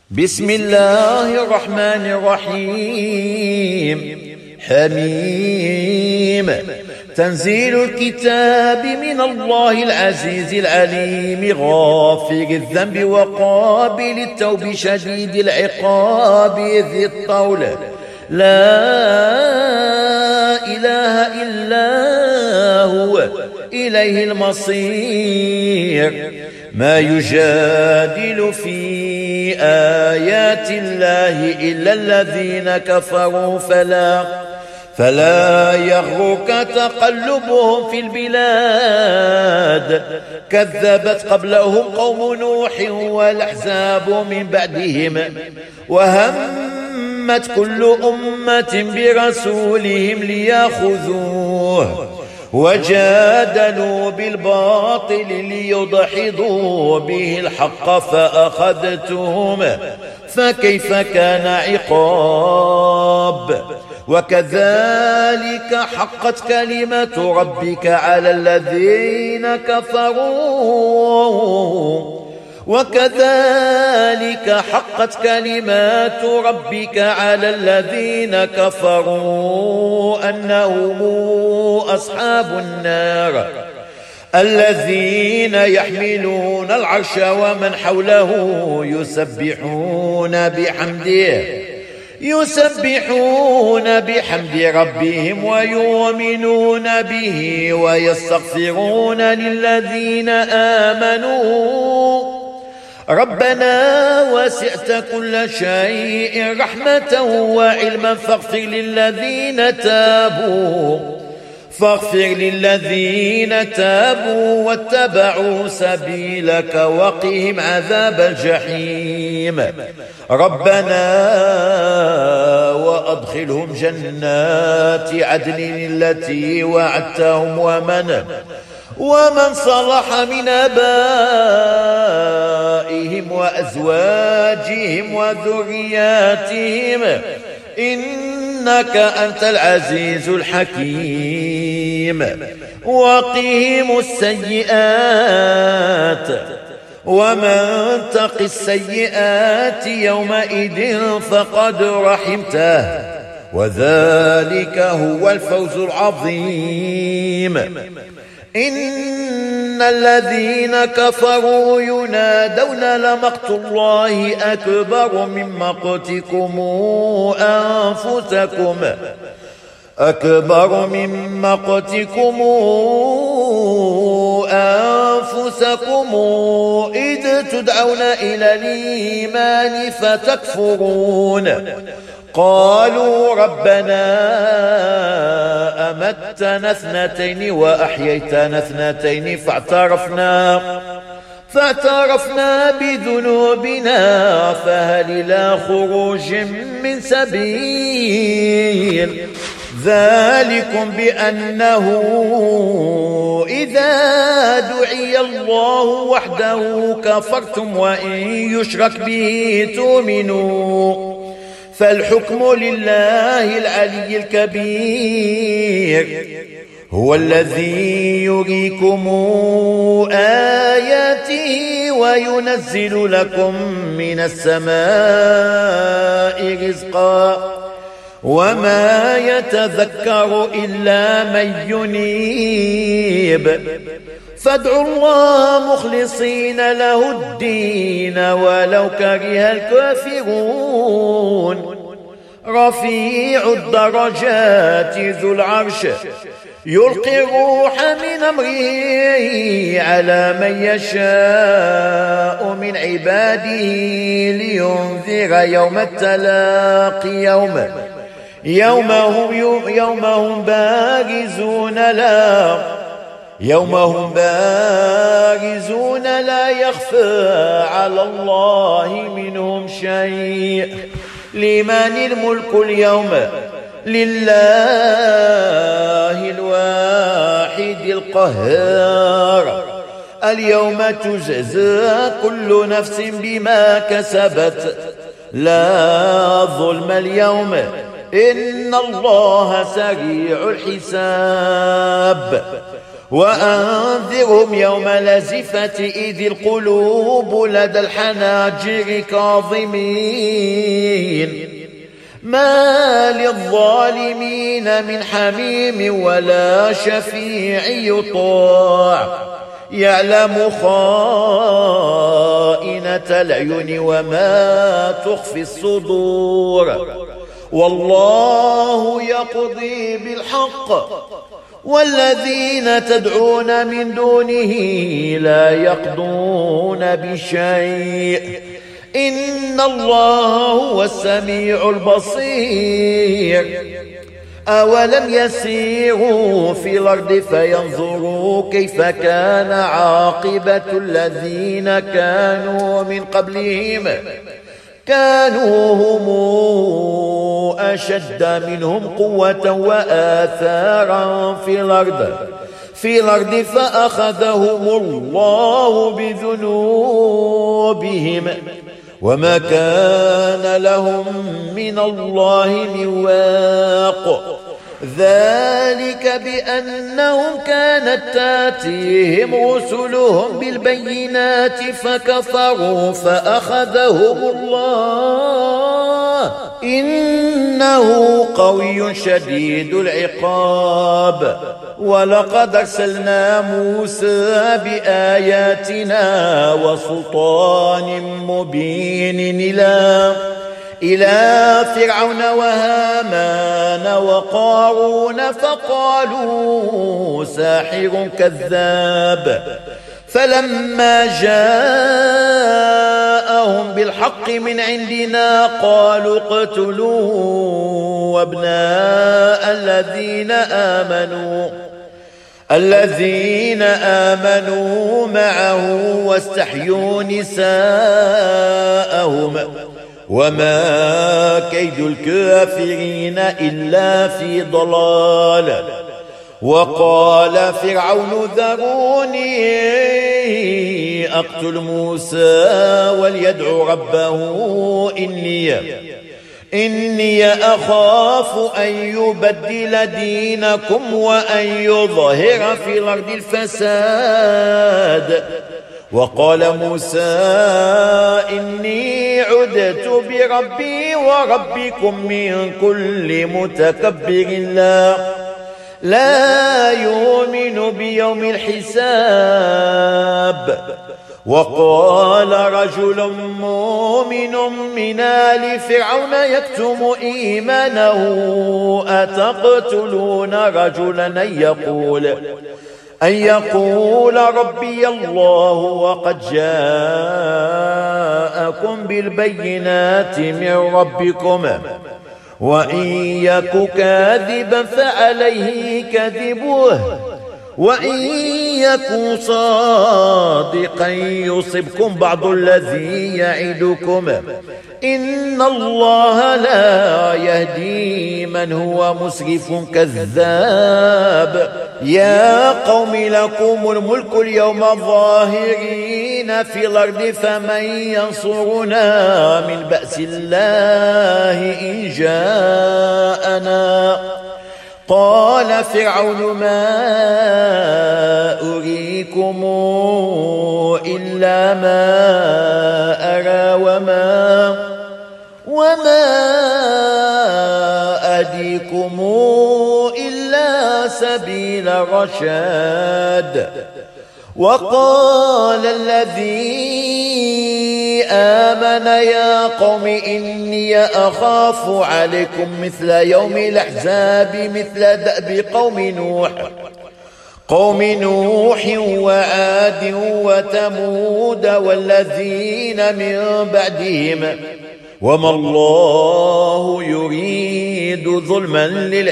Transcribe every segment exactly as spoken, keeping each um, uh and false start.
بسم الله الرحمن الرحيم. حميم. تنزيل الكتاب من الله العزيز العليم غافر الذنب وقابل التوب شديد العقاب ذي الطول لا إله إلا هو إليه المصير. ما يجادل في آيات الله إلا الذين كفروا فلا فلا يغرك تقلبهم في البلاد. كذبت قبلهم قوم نوح والأحزاب من بعدهم وهمت كل أمة برسولهم ليأخذوه وجادلوا بالباطل ليدحضوا به الحق فأخذتهم فكيف كان عقاب. وكذلك حقت كلمة ربك على الذين كفروا وكذلك حقت كلمات ربك على الذين كفروا أنهم أصحاب النار الذين يحملون العرش ومن حوله يسبحون بحمده يسبحون بحمد ربهم ويؤمنون به ويستغفرون للذين آمنوا ربنا وسعت كل شيء رحمة وعلما فاغفر للذين تابوا فاغفر للذين تابوا واتبعوا سبيلك وقهم عذاب الجحيم. ربنا وأدخلهم جنات عدن التي وعدتهم ومن ومن صلح من آبائهم وأزواجهم وذرياتهم إنك أنت العزيز الحكيم. وقهم السيئات ومن تق السيئات يومئذ فقد رحمته وذلك هو الفوز العظيم. إن الذين كفروا ينادون لمقت الله أكبر من مقتكم أنفسكم أكبر من مقتكم أنفسكم إذ تدعون إلى الإيمان فتكفرون. قالوا ربنا أمتنا اثنتين وأحييتنا اثنتين فاعترفنا فاعترفنا بذنوبنا فهل إلى خروج من سبيل. ذلكم بأنه إذا دعي الله وحده كفرتم وإن يشرك به تؤمنوا فالحكم لله العلي الكبير. هو الذي يريكم آياته وينزل لكم من السماء رزقا وما يتذكر إلا من ينيب. فادعوا الله مخلصين له الدين ولو كره الكافرون. رفيع الدرجات ذو العرش يلقي الروح من أمره على من يشاء من عباده لينذر يوم التلاق يوم يوم هم يوم هم بارزون لا يوم هم بارزون لا يخفى على الله منهم شيء. لمن الملك اليوم لله الواحد القهار. اليوم تجزى كل نفس بما كسبت لا ظلم اليوم إن الله سريع الحساب. وأنذرهم يوم لزفة إذ القلوب لدى الحناجر كاظمين ما للظالمين من حميم ولا شفيع يطاع يعلم خائنة العيون وما تخفي الصدور والله يقضي بالحق والذين تدعون من دونه لا يقضون بشيء إن الله هو السميع البصير أولم يسيروا في الأرض فينظروا كيف كان عاقبة الذين كانوا من قبلهم كانوا هم أشد منهم قوة وآثارا في الأرض في الأرض فأخذهم الله بذنوبهم وما كان لهم من الله من واق ذلك بأنهم كانت تاتيهم رسلهم بالبينات فكفروا فأخذهم الله إنه قوي شديد العقاب ولقد أرسلنا موسى بآياتنا وسلطان مبين إلى إلى فرعون وهامان وقارون فقالوا ساحر كذاب فلما جاءهم بالحق من عندنا قالوا اقتلوا أبناء الذين آمنوا الذين آمنوا معه واستحيوا نساءهم وما كيد الكافرين إلا في ضلال وقال فرعون ذروني أقتل موسى وليدع ربه إني إني أخاف أن يبدل دينكم وأن يظهر في الأرض الفساد وقال موسى إني عدت بربي وربكم من كل متكبر لا لا يؤمن بيوم الحساب وقال رجل مؤمن من آل فرعون يكتم إيمانه أتقتلون رجلا أن يقول أن يقول ربي الله وقد جاءكم بالبينات من ربكم وإن يك كاذبا فعليه كذبه وإن يكن صادقا يصبكم بعض الذي يعدكم إن الله لا يهدي من هو مسرف كذاب يا قوم لكم الملك اليوم ظاهرين في الأرض فمن ينصرنا من بأس الله إن جاءنا قال فرعون ما أريكم إلا ما أرى وما وما أهديكم إلا سبيل الرشاد وقال الذي آمن يا قوم إني أخاف عليكم مثل يوم الأحزاب مثل دأب قوم نوح قوم نوح وعاد وثمود والذين من بعدهم وما الله يريد ظلما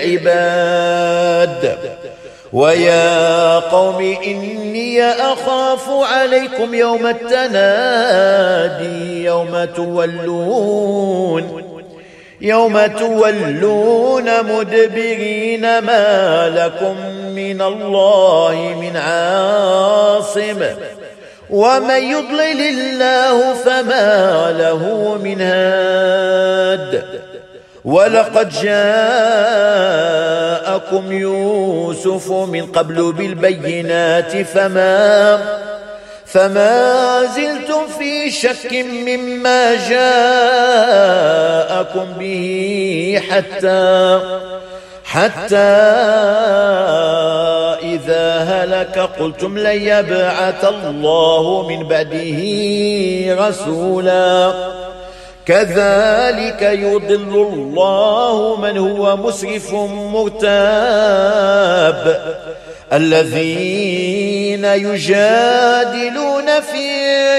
للعباد ويا قوم إني أخاف عليكم يوم التنادي يوم تولون يوم تولون مدبرين ما لكم من الله من عاصم ومن يضلل الله فما له من هاد ولقد جاءكم يوسف من قبل بالبينات فما فما زلتم في شك مما جاءكم به حتى حتى إذا هلك قلتم لن يبعث الله من بعده رسولا كذلك يضل الله من هو مسرف مرتاب الذين يجادلون في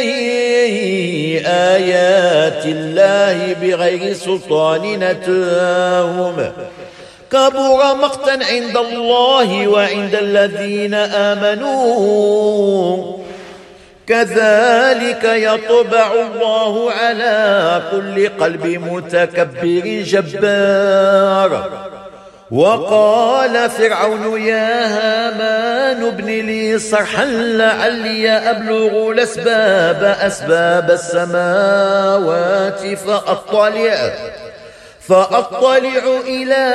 آيات الله بغير سلطان أتاهم كبر مقتا عند الله وعند الذين آمنوا كذلك يطبع الله على كل قلب متكبر جبار. وقال فرعون يا هامان ابن لي صرحا لعلي أبلغ الأسباب أسباب السماوات فأطلع فأطلع إلى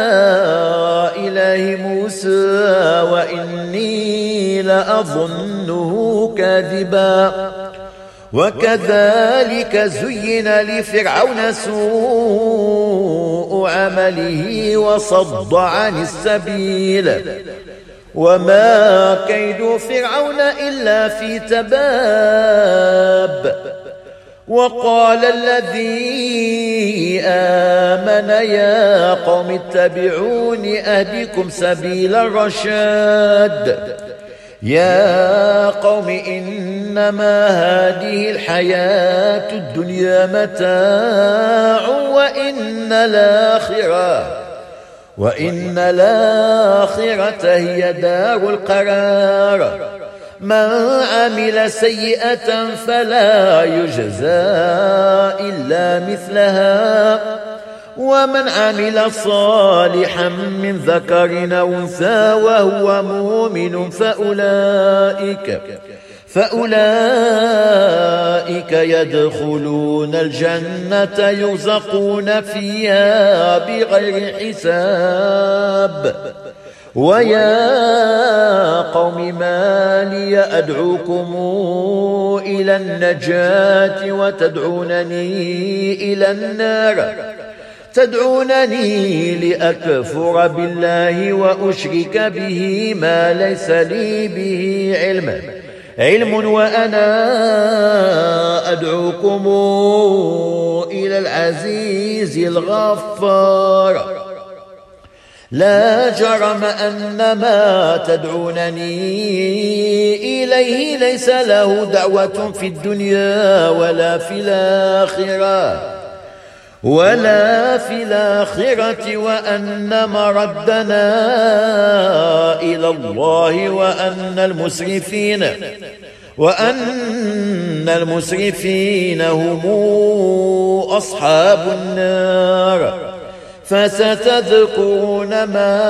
إله موسى وإني لأظنه كاذبا. وكذلك زين لفرعون سوء عمله وصد عن السبيل وما كيد فرعون إلا في تباب. وقال الذي آمن يا قوم اتبعون أهدكم سبيل الرشاد. يا قوم إنما هذه الحياة الدنيا متاع وإن الآخرة وإن الآخرة هي دار القرار. من عمل سيئة فلا يجزى إلا مثلها ومن عمل صالحا من ذكر أو أنثى وهو مؤمن فأولئك فأولئك يدخلون الجنة يرزقون فيها بغير حساب. ويا قوم ما لي أدعوكم إلى النجاة وتدعونني إلى النار تدعونني لأكفر بالله وأشرك به ما ليس لي به علم علم وأنا أدعوكم إلى العزيز الغفار. لا جرم أن ما تدعونني إليه ليس له دعوة في الدنيا ولا في الآخرة ولا في الآخرة وأن مردنا إلى الله وأن المسرفين وأن المسرفين هم أصحاب النار. فستذكرون ما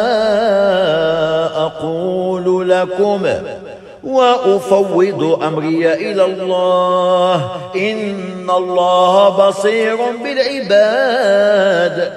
أقول لكم وأفوض أمري إلى الله إن الله بصير بالعباد.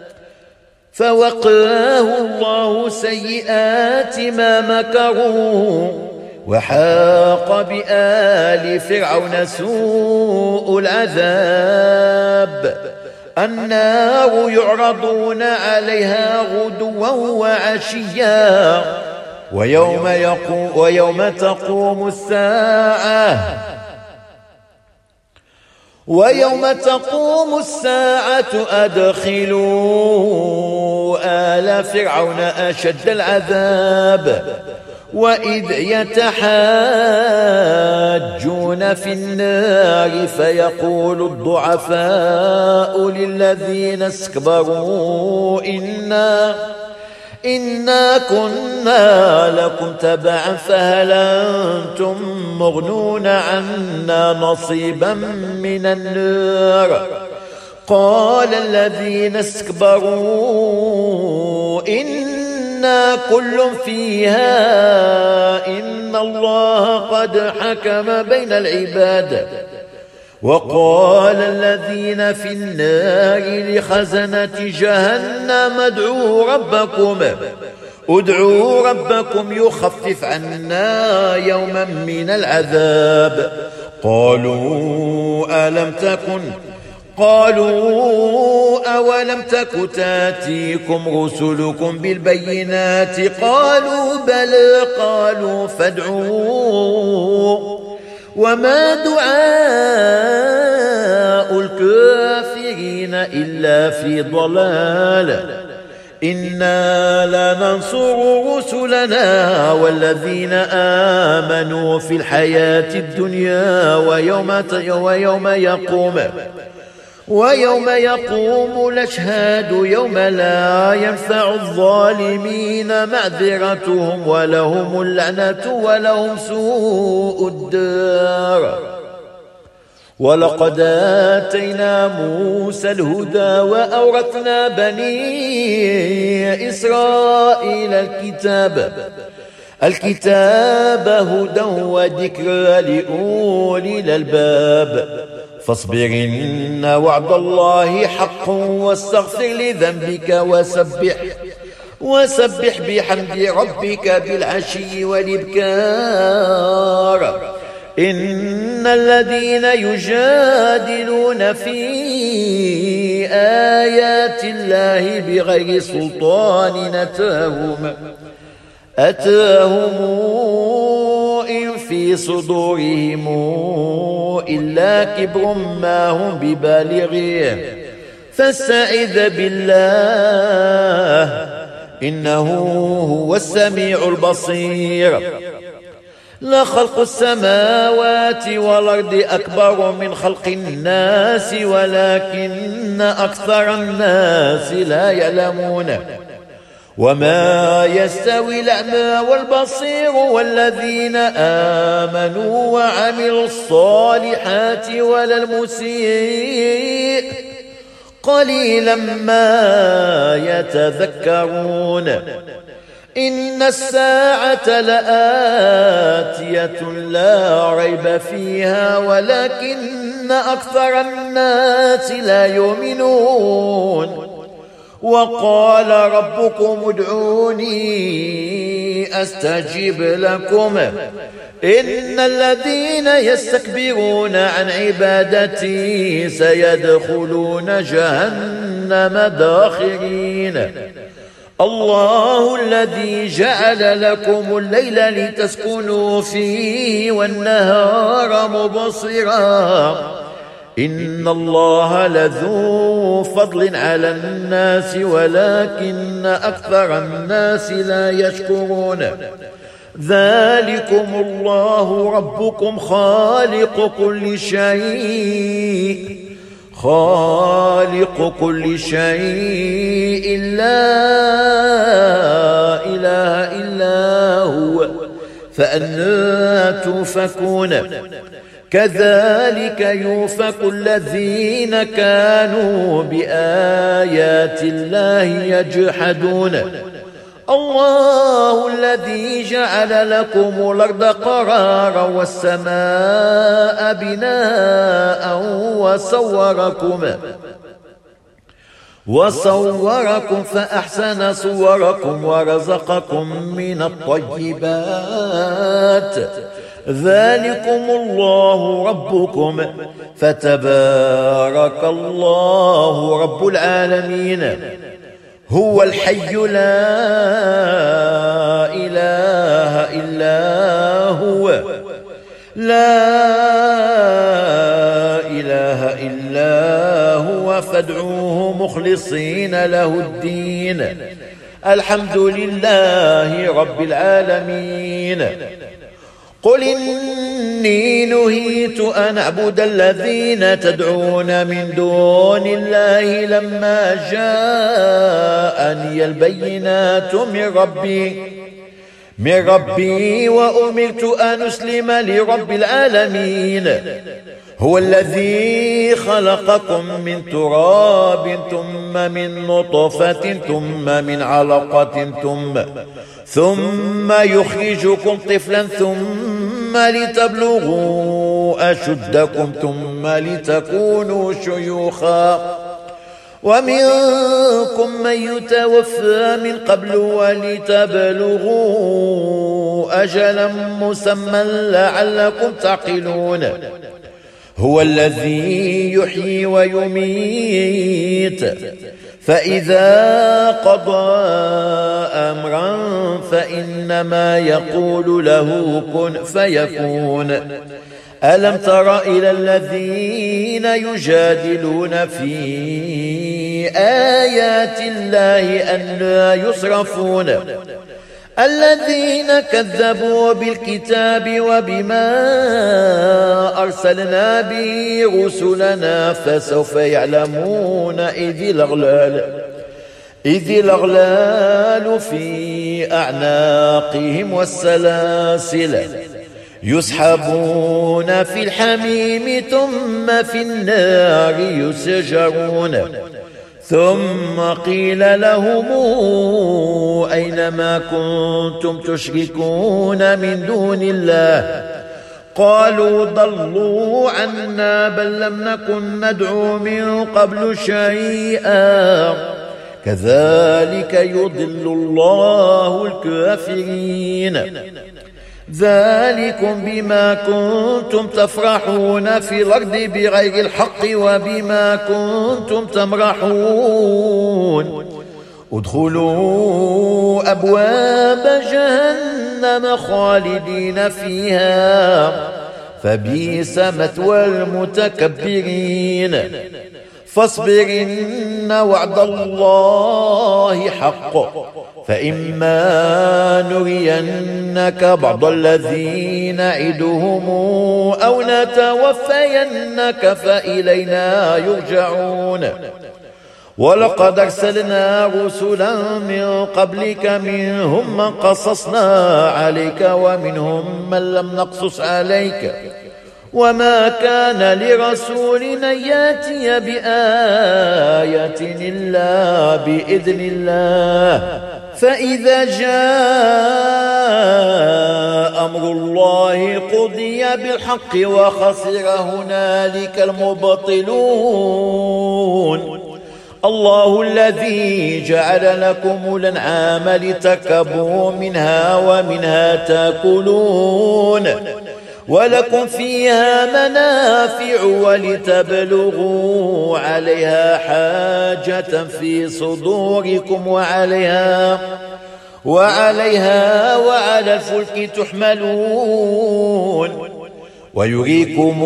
فوقاه الله سيئات ما مكروا وحاق بآل فرعون سوء العذاب. النار يعرضون عليها غدوا وعشيا ويوم, يقوم ويوم تقوم الساعة ويوم تقوم الساعة أدخلوا آل فرعون أشد العذاب. وإذ يتحاجون في النار فيقول الضعفاء للذين استكبروا إنا إنا كنا لكم تبعا فهل أنتم مغنون عنا نصيبا من النار. قال الذين استكبروا إنا كل فيها إن الله قد حكم بين العباد وقال الذين في النار لخزنة جهنم ادعوا ربكم ادعوا ربكم يخفف عنا يوما من العذاب. قالوا ألم تكن قالوا أولم تك تاتيكم رسلكم بالبينات قالوا بلى قالوا فادعوا وما دعاء الكافرين إلا في ضلال. إنا لننصر رسلنا والذين آمنوا في الحياة الدنيا ويوم ويوم يقوم ويوم يقوم الأشهاد يوم لا ينفع الظالمين معذرتهم ولهم اللعنة ولهم سوء الدار. ولقد آتينا موسى الهدى وأورثنا بني إسرائيل الكتاب الكتاب هدى وذكرى لأولي الألباب. فاصبر إن وعد الله حق واستغفر لذنبك وسبح وسبح بحمد ربك بالعشي والإبكار. إن الذين يجادلون في آيات الله بغير سلطان أتاهم أتاهم إن في صدورهم إلا كبر ما هم ببالغيه فاستعذ بالله إنه هو السميع البصير. لخلق السماوات والأرض أكبر من خلق الناس ولكن أكثر الناس لا يعلمون. وما يستوي الأعمى والبصير والذين آمنوا وعملوا الصالحات ولا المسيء قليلا ما يتذكرون. إن الساعة لآتية لا ريب فيها ولكن أكثر الناس لا يؤمنون. وقال ربكم ادعوني أستجب لكم إن الذين يستكبرون عن عبادتي سيدخلون جهنم داخرين. الله الذي جعل لكم الليل لتسكنوا فيه والنهار مبصرا إن الله لذو فضل على الناس ولكن أكثر الناس لا يشكرون. ذلكم الله ربكم خالق كل شيء خالق كل شيء لا إله إلا هو فأنى تؤفكون. كذلك يؤفك الذين كانوا بآيات الله يجحدون. الله الذي جعل لكم الأرض قرارا والسماء بناء وصوركم وصوركم فأحسن صوركم ورزقكم من الطيبات. ذلكم الله ربكم فتبارك الله رب العالمين. هو الحي لا إله إلا هو لا إله إلا هو فادعوه مخلصين له الدين. الحمد لله رب العالمين. قل إني نهيت أن أعبد الذين تدعون من دون الله لما جاءني البينات من ربي من ربي وأمرت أن أسلم لرب العالمين. هو الذي خلقكم من تراب ثم من نطفة ثم من علقة ثم ثم يخرجكم طفلا ثم لتبلغوا أشدكم ثم لتكونوا شيوخا ومنكم من يتوفى من قبل ولتبلغوا أجلا مسمى لعلكم تعقلون هو الذي يحيي ويميت فإذا قضى أمرا فإنما يقول له كن فيكون ألم تر إلى الذين يجادلون في آيات الله أنى يصرفون الذين كذبوا بالكتاب وبما أرسلنا به رسلنا فسوف يعلمون إذ الأغلال إذ الأغلال في أعناقهم والسلاسل يسحبون في الحميم ثم في النار يسجرون ثم قيل لهم أين ما كنتم تشركون من دون الله قالوا ضلوا عنا بل لم نكن ندعو من قبل شيئا كذلك يضل الله الكافرين ذلكم بما كنتم تفرحون في الأرض بغير الحق وبما كنتم تمرحون ادخلوا أبواب جهنم خالدين فيها فبئس مثوى المتكبرين فاصبر إن وعد الله حق فإما نرينك بعض الذي نعدهم أو نتوفينك فإلينا يرجعون ولقد أرسلنا رسلا من قبلك منهم من قصصنا عليك ومنهم من لم نقصص عليك وما كان لرسول أن يأتي بآية إلا بإذن الله فإذا جاء أمر الله قضي بالحق وخسر هنالك المبطلون الله الذي جعل لكم الأنعام لتركبوا منها ومنها تأكلون ولكم فيها منافع ولتبلغوا عليها حاجة في صدوركم وعليها وعليها وعلى الفلك تحملون ويريكم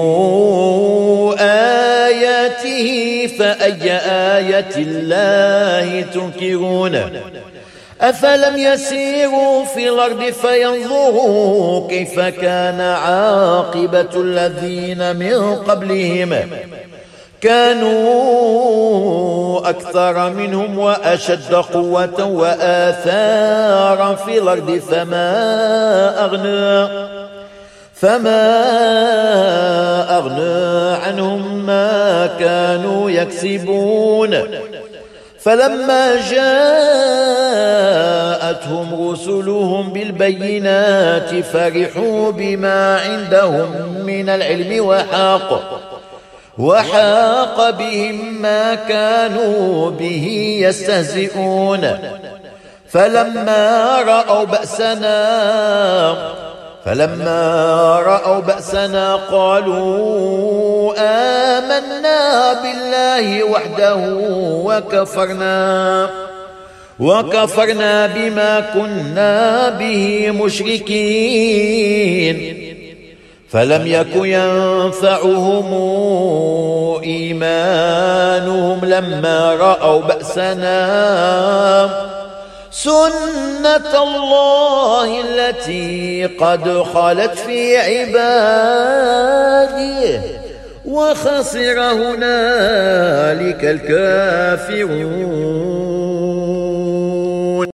آياته فأي آية الله تنكرون أفلم يسيروا في الأرض فينظروا كيف كان عاقبة الذين من قبلهم كانوا أكثر منهم وأشد قوة وآثارا في الأرض فما أغنى فما أغنى عنهم ما كانوا يكسبون فلما جاءتهم رسلهم بالبينات فرحوا بما عندهم من العلم وحاق وحاق بهم ما كانوا به يستهزئون فلما رأوا بأسنا فلما رأوا بأسنا قالوا آمنا بالله وحده وكفرنا وكفرنا بما كنا به مشركين فلم يك ينفعهم إيمانهم لما رأوا بأسنا سنة الله التي قد خلت في عباده وخسر هنالك الكافرون.